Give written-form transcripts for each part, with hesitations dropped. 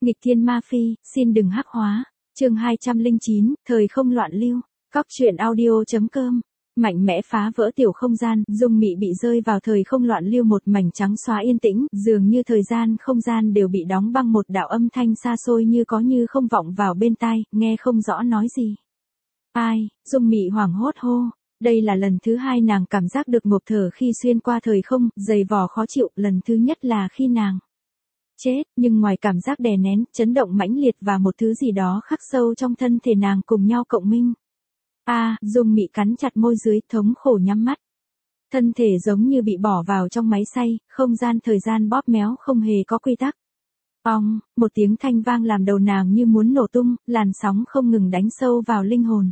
Nghịch thiên ma phi, xin đừng hắc hóa. Chương 209, thời không loạn lưu. Cóc truyện audio.com. Mạnh mẽ phá vỡ tiểu không gian, Dung Mị bị rơi vào thời không loạn lưu, một mảnh trắng xóa yên tĩnh, dường như thời gian không gian đều bị đóng băng, một đạo âm thanh xa xôi như có như không vọng vào bên tai, nghe không rõ nói gì. Ai? Dung Mị hoảng hốt hô. Đây là lần thứ hai nàng cảm giác được ngộp thở khi xuyên qua thời không, dày vò khó chịu, lần thứ nhất là khi nàng chết, nhưng ngoài cảm giác đè nén, chấn động mãnh liệt và một thứ gì đó khắc sâu trong thân thể nàng cùng nhau cộng minh. Dung Mị cắn chặt môi dưới, thống khổ nhắm mắt. Thân thể giống như bị bỏ vào trong máy xay, không gian thời gian bóp méo không hề có quy tắc. Ong, một tiếng thanh vang làm đầu nàng như muốn nổ tung, làn sóng không ngừng đánh sâu vào linh hồn.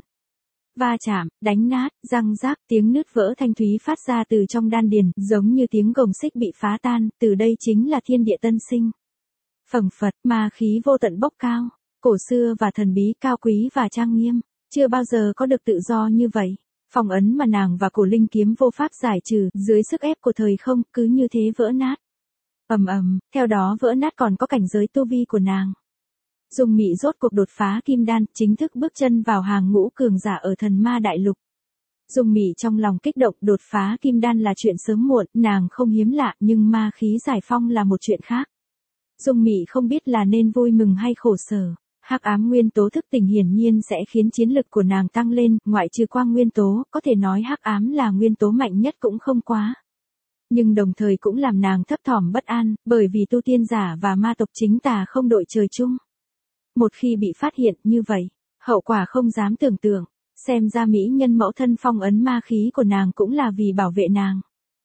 Va chạm, đánh nát, răng rác, tiếng nứt vỡ thanh thúy phát ra từ trong đan điền, giống như tiếng gồng xích bị phá tan, từ đây chính là thiên địa tân sinh. Phẩng phật, ma khí vô tận bốc cao, cổ xưa và thần bí, cao quý và trang nghiêm, chưa bao giờ có được tự do như vậy. Phong ấn mà nàng và cổ linh kiếm vô pháp giải trừ, dưới sức ép của thời không, cứ như thế vỡ nát. Ầm ầm, theo đó vỡ nát còn có cảnh giới tu vi của nàng. Dung Mị rốt cuộc đột phá kim đan, chính thức bước chân vào hàng ngũ cường giả ở thần ma đại lục. Dung Mị trong lòng kích động, đột phá kim đan là chuyện sớm muộn, nàng không hiếm lạ, nhưng ma khí giải phong là một chuyện khác. Dung Mị không biết là nên vui mừng hay khổ sở. Hắc ám nguyên tố thức tỉnh hiển nhiên sẽ khiến chiến lực của nàng tăng lên, ngoại trừ quang nguyên tố, có thể nói hắc ám là nguyên tố mạnh nhất cũng không quá. Nhưng đồng thời cũng làm nàng thấp thỏm bất an, bởi vì tu tiên giả và ma tộc chính tà không đội trời chung. Một khi bị phát hiện như vậy, hậu quả không dám tưởng tượng, xem ra mỹ nhân mẫu thân phong ấn ma khí của nàng cũng là vì bảo vệ nàng.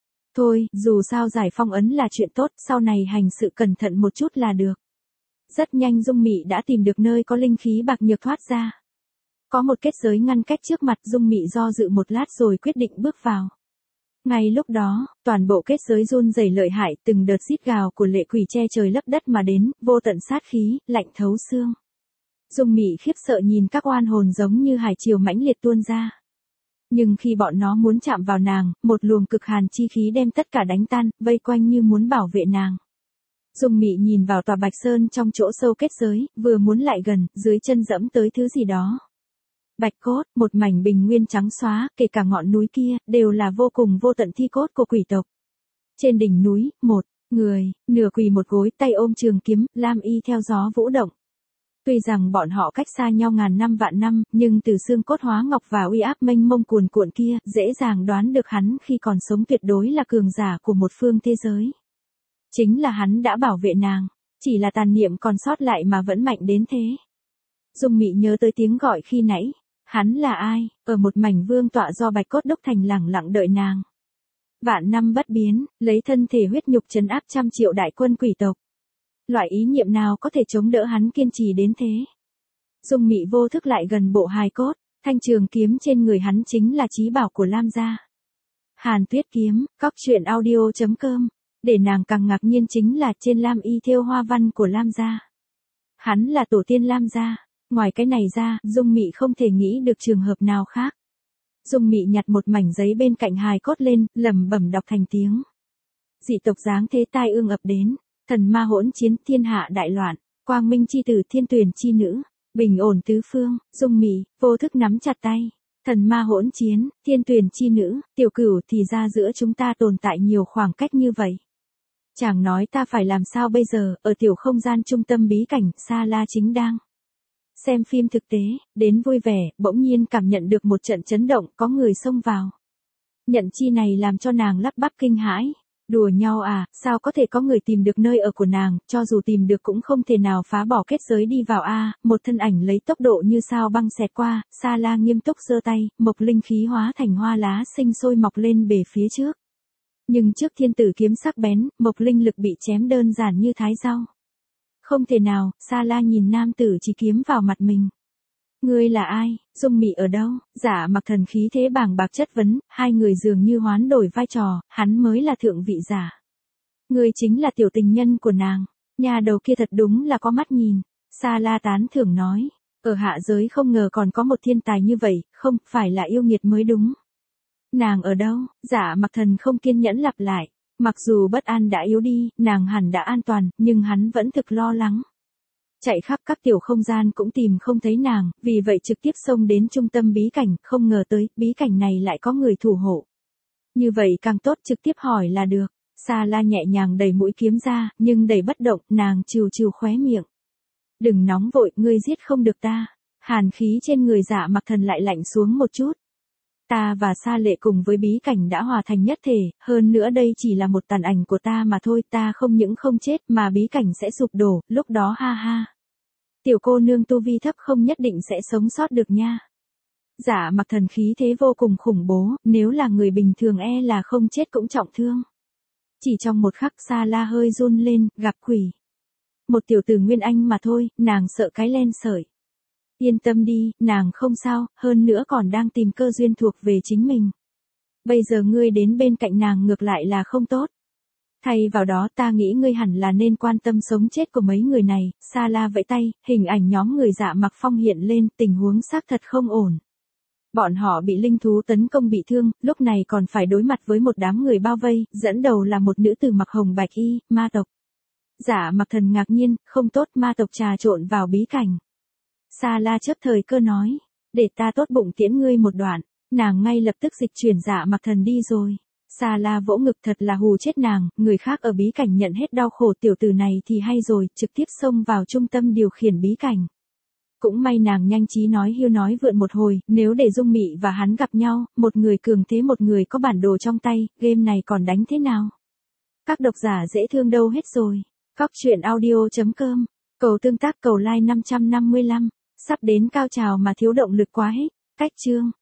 Thôi, dù sao giải phong ấn là chuyện tốt, sau này hành sự cẩn thận một chút là được. Rất nhanh Dung Mị đã tìm được nơi có linh khí bạc nhược thoát ra. Có một kết giới ngăn cách trước mặt, Dung Mị do dự một lát rồi quyết định bước vào. Ngay lúc đó, toàn bộ kết giới run rẩy lợi hại, từng đợt rít gào của lệ quỷ che trời lấp đất mà đến, vô tận sát khí, lạnh thấu xương. Dung Mị khiếp sợ nhìn các oan hồn giống như hải triều mãnh liệt tuôn ra. Nhưng khi bọn nó muốn chạm vào nàng, một luồng cực hàn chi khí đem tất cả đánh tan, vây quanh như muốn bảo vệ nàng. Dung Mị nhìn vào tòa Bạch Sơn trong chỗ sâu kết giới, vừa muốn lại gần, dưới chân dẫm tới thứ gì đó. Bạch cốt, một mảnh bình nguyên trắng xóa, kể cả ngọn núi kia, đều là vô cùng vô tận thi cốt của quỷ tộc. Trên đỉnh núi, một người, nửa quỳ một gối, tay ôm trường kiếm, lam y theo gió vũ động. Tuy rằng bọn họ cách xa nhau ngàn năm vạn năm, nhưng từ xương cốt hóa ngọc và uy áp mênh mông cuồn cuộn kia, dễ dàng đoán được hắn khi còn sống tuyệt đối là cường giả của một phương thế giới. Chính là hắn đã bảo vệ nàng, chỉ là tàn niệm còn sót lại mà vẫn mạnh đến thế. Dung Mị nhớ tới tiếng gọi khi nãy, hắn là ai, ở một mảnh vương tọa do bạch cốt đúc thành lẳng lặng đợi nàng. Vạn năm bất biến, lấy thân thể huyết nhục trấn áp trăm triệu đại quân quỷ tộc. Loại ý niệm nào có thể chống đỡ hắn kiên trì đến thế? Dung Mị vô thức lại gần bộ hài cốt, thanh trường kiếm trên người hắn chính là chí bảo của Lam gia. Hàn Tuyết kiếm, cóc truyện audio.com. Để nàng càng ngạc nhiên chính là trên lam y thêu hoa văn của Lam gia. Hắn là tổ tiên Lam gia. Ngoài cái này ra, Dung Mị không thể nghĩ được trường hợp nào khác. Dung Mị nhặt một mảnh giấy bên cạnh hài cốt lên, lẩm bẩm đọc thành tiếng. Dị tộc giáng thế tai ương ập đến, thần ma hỗn chiến, thiên hạ đại loạn, quang minh chi tử, thiên tuyền chi nữ, bình ổn tứ phương. Dung Mị vô thức nắm chặt tay. Thần ma hỗn chiến, thiên tuyền chi nữ, Tiểu Cửu, thì ra giữa chúng ta tồn tại nhiều khoảng cách như vậy. Chàng nói ta phải làm sao bây giờ, ở tiểu không gian trung tâm bí cảnh, Sa La chính đang xem phim thực tế, đến vui vẻ, bỗng nhiên cảm nhận được một trận chấn động, có người xông vào. Nhận chi này làm cho nàng lắp bắp kinh hãi. Đùa nhau à, sao có thể có người tìm được nơi ở của nàng, cho dù tìm được cũng không thể nào phá bỏ kết giới đi vào một thân ảnh lấy tốc độ như sao băng xẹt qua, Sa La nghiêm túc giơ tay, mộc linh khí hóa thành hoa lá sinh sôi mọc lên bề phía trước. Nhưng trước thiên tử kiếm sắc bén, mộc linh lực bị chém đơn giản như thái rau. Không thể nào, Sa La nhìn nam tử chỉ kiếm vào mặt mình. Ngươi là ai, Dung Mị ở đâu? Giả Mặc Thần khí thế bàng bạc chất vấn, hai người dường như hoán đổi vai trò, hắn mới là thượng vị giả. Ngươi chính là tiểu tình nhân của nàng, nhà đầu kia thật đúng là có mắt nhìn. Sa La tán thưởng nói, ở hạ giới không ngờ còn có một thiên tài như vậy, không phải là yêu nghiệt mới đúng. Nàng ở đâu? Giả Mặc Thần không kiên nhẫn lặp lại. Mặc dù bất an đã yếu đi, nàng hẳn đã an toàn, nhưng hắn vẫn thực lo lắng. Chạy khắp các tiểu không gian cũng tìm không thấy nàng, vì vậy trực tiếp xông đến trung tâm bí cảnh, không ngờ tới, bí cảnh này lại có người thủ hộ. Như vậy càng tốt, trực tiếp hỏi là được. Sa La nhẹ nhàng đẩy mũi kiếm ra, nhưng đẩy bất động, nàng trừ trừ khóe miệng. Đừng nóng vội, ngươi giết không được ta. Hàn khí trên người Dạ Mặc Thần lại lạnh xuống một chút. Ta và Sa Lệ cùng với bí cảnh đã hòa thành nhất thể, hơn nữa đây chỉ là một tàn ảnh của ta mà thôi, ta không những không chết mà bí cảnh sẽ sụp đổ, lúc đó ha ha. Tiểu cô nương tu vi thấp không nhất định sẽ sống sót được nha. Dạ Mặc Thần khí thế vô cùng khủng bố, nếu là người bình thường e là không chết cũng trọng thương. Chỉ trong một khắc Sa La hơi run lên, gặp quỷ. Một tiểu tử Nguyên Anh mà thôi, nàng sợ cái len sợi. Yên tâm đi, nàng không sao, hơn nữa còn đang tìm cơ duyên thuộc về chính mình. Bây giờ ngươi đến bên cạnh nàng ngược lại là không tốt. Thay vào đó ta nghĩ ngươi hẳn là nên quan tâm sống chết của mấy người này. Sa La vẫy tay, hình ảnh nhóm người Dạ Mặc Phong hiện lên, tình huống xác thật không ổn. Bọn họ bị linh thú tấn công bị thương, lúc này còn phải đối mặt với một đám người bao vây, dẫn đầu là một nữ tử mặc hồng bạch y, ma tộc. Dạ Mặc Thần ngạc nhiên, không tốt, ma tộc trà trộn vào bí cảnh. Sa La chớp thời cơ nói, để ta tốt bụng tiễn ngươi một đoạn, nàng ngay lập tức dịch chuyển Dạ Mặc Thần đi rồi. Sa La vỗ ngực, thật là hù chết nàng, người khác ở bí cảnh nhận hết đau khổ, tiểu tử này thì hay rồi, trực tiếp xông vào trung tâm điều khiển bí cảnh. Cũng may nàng nhanh trí nói hiêu nói vượn một hồi, nếu để Dung Mị và hắn gặp nhau, một người cường thế một người có bản đồ trong tay, game này còn đánh thế nào? Các độc giả dễ thương đâu hết rồi. Cóc truyện audio.com, cầu tương tác, cầu like 555, sắp đến cao trào mà thiếu động lực quá hết. Cách chương